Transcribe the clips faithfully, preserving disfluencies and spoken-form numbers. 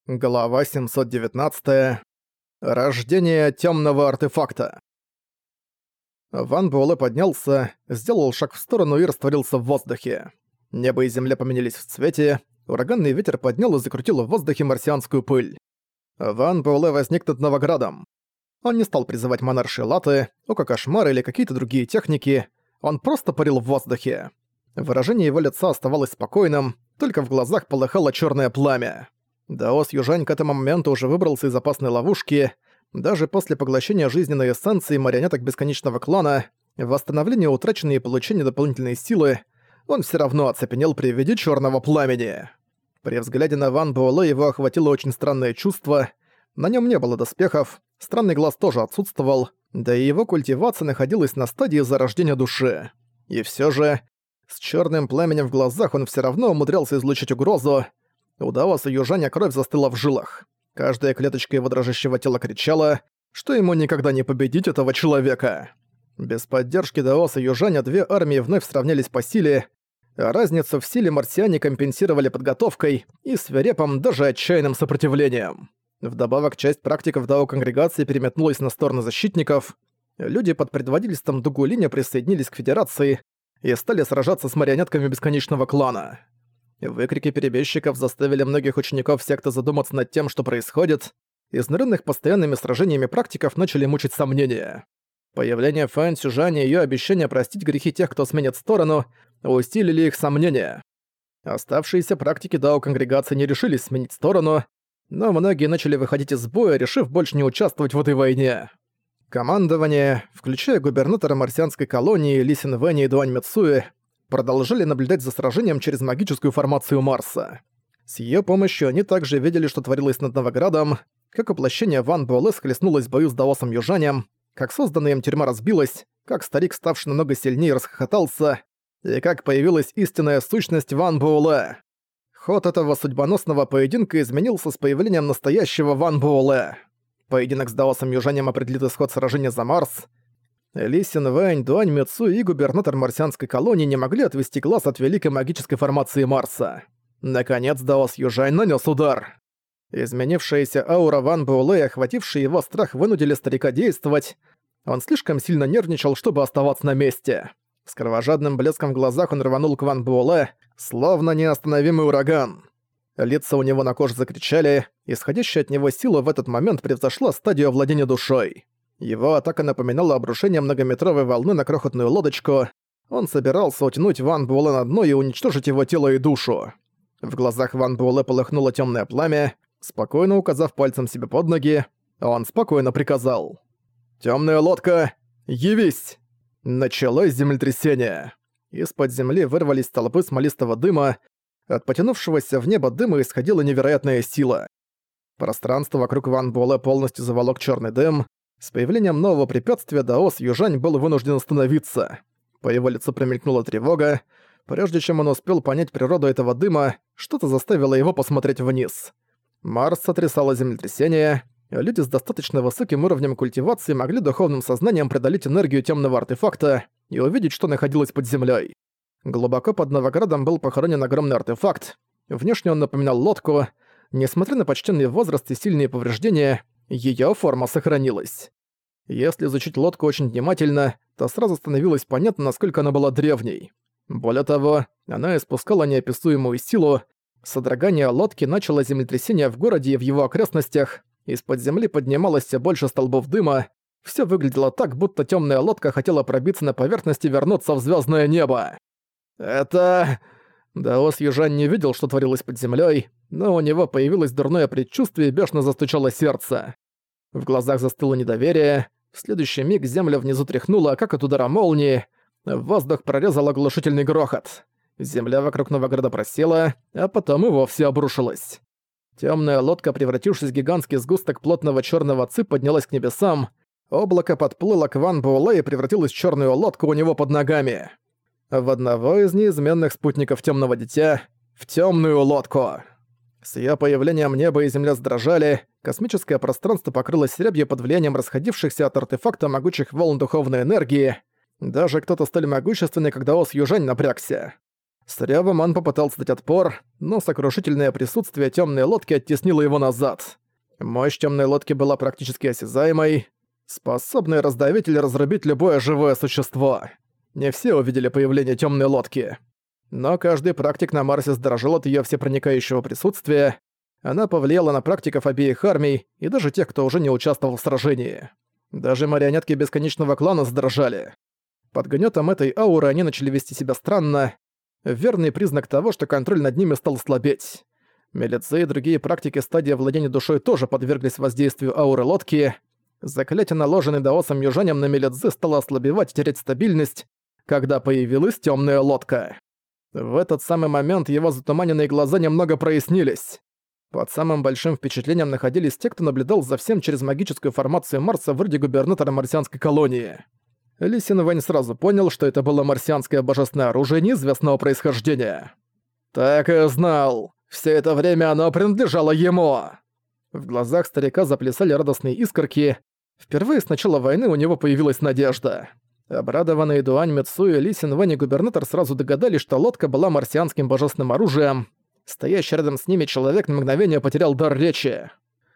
Глава семьсот девятнадцать. Рождение тёмного артефакта. Ван Буэлэ поднялся, сделал шаг в сторону и растворился в воздухе. Небо и земля поменялись в цвете, ураганный ветер поднял и закрутил в воздухе марсианскую пыль. Ван Буэлэ возник над Новоградом. Он не стал призывать монарши Латы, око кошмара или какие-то другие техники, он просто парил в воздухе. Выражение его лица оставалось спокойным, только в глазах полыхало чёрное пламя. Даос Южань к этому моменту уже выбрался из опасной ловушки. Даже после поглощения жизненной эссенции марионеток Бесконечного Клана, восстановления утраченной и получения дополнительной силы, он всё равно оцепенел при виде чёрного пламени. При взгляде на Ван Буэлэ его охватило очень странное чувство. На нём не было доспехов, странный глаз тоже отсутствовал, да и его культивация находилась на стадии зарождения души. И всё же, с чёрным пламенем в глазах он всё равно умудрялся излучить угрозу. У Даоса Южаня кровь застыла в жилах. Каждая клеточка его дрожащего тела кричала, что ему никогда не победить этого человека. Без поддержки Даоса Южаня две армии вновь сравнялись по силе, а разницу в силе марсиане компенсировали подготовкой и свирепым, даже отчаянным сопротивлением. Вдобавок, часть практиков Дао-конгрегации переметнулась на сторону защитников. Люди под предводительством Дугулиня присоединились к Федерации и стали сражаться с марионетками Бесконечного Клана. Выкрики перебежчиков заставили многих учеников секты задуматься над тем, что происходит. Изнуренных постоянными сражениями практиков начали мучить сомнения. Появление Фэн Сюжань и её обещание простить грехи тех, кто сменит сторону, усилили их сомнения. Оставшиеся практики Дао-конгрегации не решились сменить сторону, но многие начали выходить из боя, решив больше не участвовать в этой войне. Командование, включая губернатора марсианской колонии Ли Синвэня и Дуань Мицуэ, продолжали наблюдать за сражением через магическую формацию Марса. С её помощью они также видели, что творилось над Новоградом, как воплощение Ван Буэлэ схлестнулось в бою с Даосом Южанем, как созданная им тюрьма разбилась, как старик, ставший намного сильнее, расхохотался, и как появилась истинная сущность Ван Буэлэ. Ход этого судьбоносного поединка изменился с появлением настоящего Ван Буэлэ. Поединок с Даосом Южанем определит исход сражения за Марс. Ли Синвэнь, Дуань Мицуэ и губернатор марсианской колонии не могли отвести глаз от великой магической формации Марса. Наконец Даос Южань нанес удар. Изменившаяся аура Ван Буэлэ и охвативший его страх вынудили старика действовать. Он слишком сильно нервничал, чтобы оставаться на месте. С кровожадным блеском в глазах он рванул к Ван Буэлэ, словно неостановимый ураган. Лица у него на коже закричали, исходящая от него сила в этот момент превзошла стадию овладения душой. Его атака напоминала обрушение многометровой волны на крохотную лодочку. Он собирался утянуть Ван Буэлэ на дно и уничтожить его тело и душу. В глазах Ван Буэлэ полыхнуло тёмное пламя. Спокойно указав пальцем себе под ноги, он спокойно приказал: «Тёмная лодка, явись!» Началось землетрясение. Из-под земли вырвались столбы смолистого дыма. От потянувшегося в небо дыма исходила невероятная сила. Пространство вокруг Ван Буэлэ полностью заволок чёрный дым. С появлением нового препятствия Даос Южань был вынужден остановиться. По его лицу промелькнула тревога. Прежде чем он успел понять природу этого дыма, что-то заставило его посмотреть вниз. Марс сотрясало землетрясение, а люди с достаточно высоким уровнем культивации могли духовным сознанием преодолеть энергию тёмного артефакта и увидеть, что находилось под землей. Глубоко под Новоградом был похоронен огромный артефакт. Внешне он напоминал лодку. Несмотря на почтенный возраст и сильные повреждения, её форма сохранилась. Если изучить лодку очень внимательно, то сразу становилось понятно, насколько она была древней. Более того, она испускала неописуемую силу. Содрогание лодки начало землетрясение в городе и в его окрестностях. Из-под земли поднималось всё больше столбов дыма. Всё выглядело так, будто тёмная лодка хотела пробиться на поверхность и вернуться в звёздное небо. Это... Даос Южань не видел, что творилось под землей, но у него появилось дурное предчувствие и бешено застучало сердце. В глазах застыло недоверие. В следующий миг земля внизу тряхнула, как от удара молнии. В воздух прорезал оглушительный грохот. Земля вокруг Новограда просела, а потом и вовсе обрушилась. Тёмная лодка, превратившись в гигантский сгусток плотного чёрного ци, поднялась к небесам. Облако подплыло к Ван Буэлэ и превратилось в чёрную лодку у него под ногами. В одного из неизменных спутников Тёмного Дитя, в тёмную лодку. С её появлением небо и земля задрожали, космическое пространство покрылось рябью под влиянием расходившихся от артефакта могучих волн духовной энергии. Даже кто-то столь могущественный, как Даос Южань, напрягся. С рёвом он попытался дать отпор, но сокрушительное присутствие тёмной лодки оттеснило его назад. Мощь тёмной лодки была практически осязаемой, способной раздавить или разрубить любое живое существо. Не все увидели появление тёмной лодки. Но каждый практик на Марсе сдрожал от её всепроникающего присутствия. Она повлияла на практиков обеих армий и даже тех, кто уже не участвовал в сражении. Даже марионетки Бесконечного Клана сдрожали. Под гнётом этой ауры они начали вести себя странно. Верный признак того, что контроль над ними стал слабеть. Мелицы и другие практики стадии владения душой тоже подверглись воздействию ауры лодки. Заклятие, наложенное даосом южаням на Мелидзе, стало ослабевать и терять стабильность, когда появилась тёмная лодка. В этот самый момент его затуманенные глаза немного прояснились. Под самым большим впечатлением находились те, кто наблюдал за всем через магическую формацию Марса вроде губернатора марсианской колонии. Ли Син Вэнь сразу понял, что это было марсианское божественное оружие неизвестного происхождения. «Так и знал. Все это время оно принадлежало ему!» В глазах старика заплясали радостные искорки. Впервые с начала войны у него появилась надежда. Обрадованные Дуань Мицуи, Ли Син Вэнь и губернатор сразу догадались, что лодка была марсианским божественным оружием. Стоящий рядом с ними человек на мгновение потерял дар речи.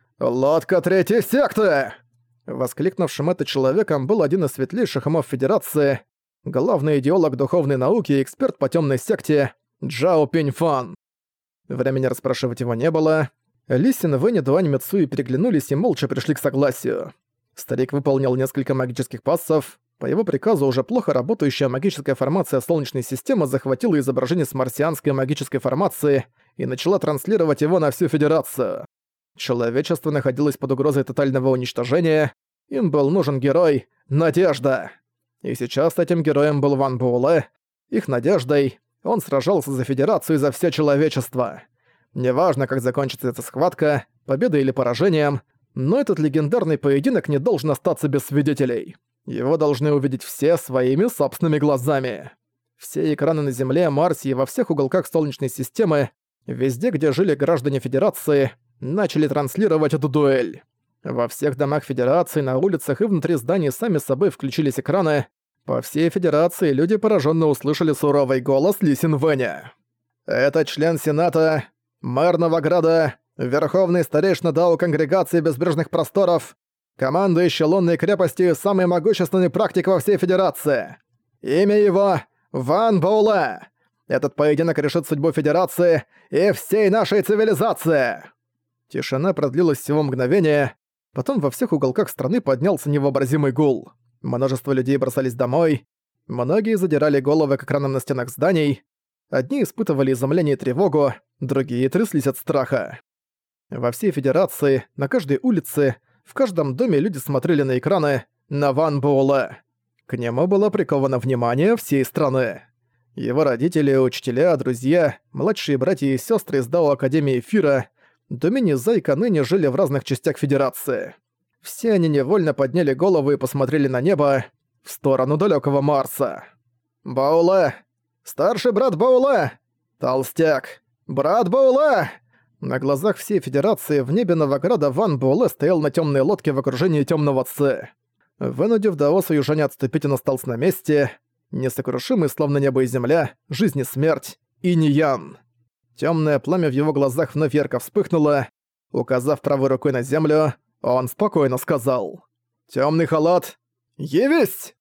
«Лодка третьей секты!» Воскликнувшим это человеком был один из светлейших умов Федерации, главный идеолог духовной науки и эксперт по темной секте Джао Пиньфан. Времени расспрашивать его не было. Ли Син Вэнь и Дуань Мицуи переглянулись и молча пришли к согласию. Старик выполнил несколько магических пассов. По его приказу уже плохо работающая магическая формация Солнечной системы захватила изображение с марсианской магической формации и начала транслировать его на всю Федерацию. Человечество находилось под угрозой тотального уничтожения. Им был нужен герой — Надежда. И сейчас этим героем был Ван Буэлэ. Их надеждой он сражался за Федерацию и за все человечество. Неважно, как закончится эта схватка, победой или поражением, но этот легендарный поединок не должен остаться без свидетелей. Его должны увидеть все своими собственными глазами. Все экраны на Земле, Марсе и во всех уголках Солнечной системы, везде, где жили граждане Федерации, начали транслировать эту дуэль. Во всех домах Федерации, на улицах и внутри зданий сами собой включились экраны. По всей Федерации люди пораженно услышали суровый голос Ли Син Вэня. «Это член Сената, мэр Новограда, верховный старейшина Дао Конгрегации Безбрежных Просторов, командующий лунной крепостью и самый могущественный практик во всей Федерации. Имя его — Ван Буэлэ. Этот поединок решит судьбу Федерации и всей нашей цивилизации!» Тишина продлилась всего мгновение, потом во всех уголках страны поднялся невообразимый гул. Множество людей бросались домой, многие задирали головы к экранам на стенах зданий, одни испытывали изумление и тревогу, другие тряслись от страха. Во всей Федерации, на каждой улице, в каждом доме люди смотрели на экраны на Ван Буэлэ. К нему было приковано внимание всей страны. Его родители, учителя, друзья, младшие братья и сестры из Дао Академии Эфира, Домини Зайка ныне жили в разных частях Федерации. Все они невольно подняли головы и посмотрели на небо, в сторону далекого Марса. «Буэлэ! Старший брат Буэлэ! Толстяк! Брат Буэлэ!» На глазах всей Федерации в небе Новограда Ван Буэлэ стоял на темной лодке в окружении темного Ци. Вынудив Даоса южане отступить, он остался на месте. Несокрушимый, словно небо и земля, жизнь и смерть, инь-ян. Темное пламя в его глазах вновь ярко вспыхнуло. Указав правой рукой на землю, он спокойно сказал: «Темный халат, явись!»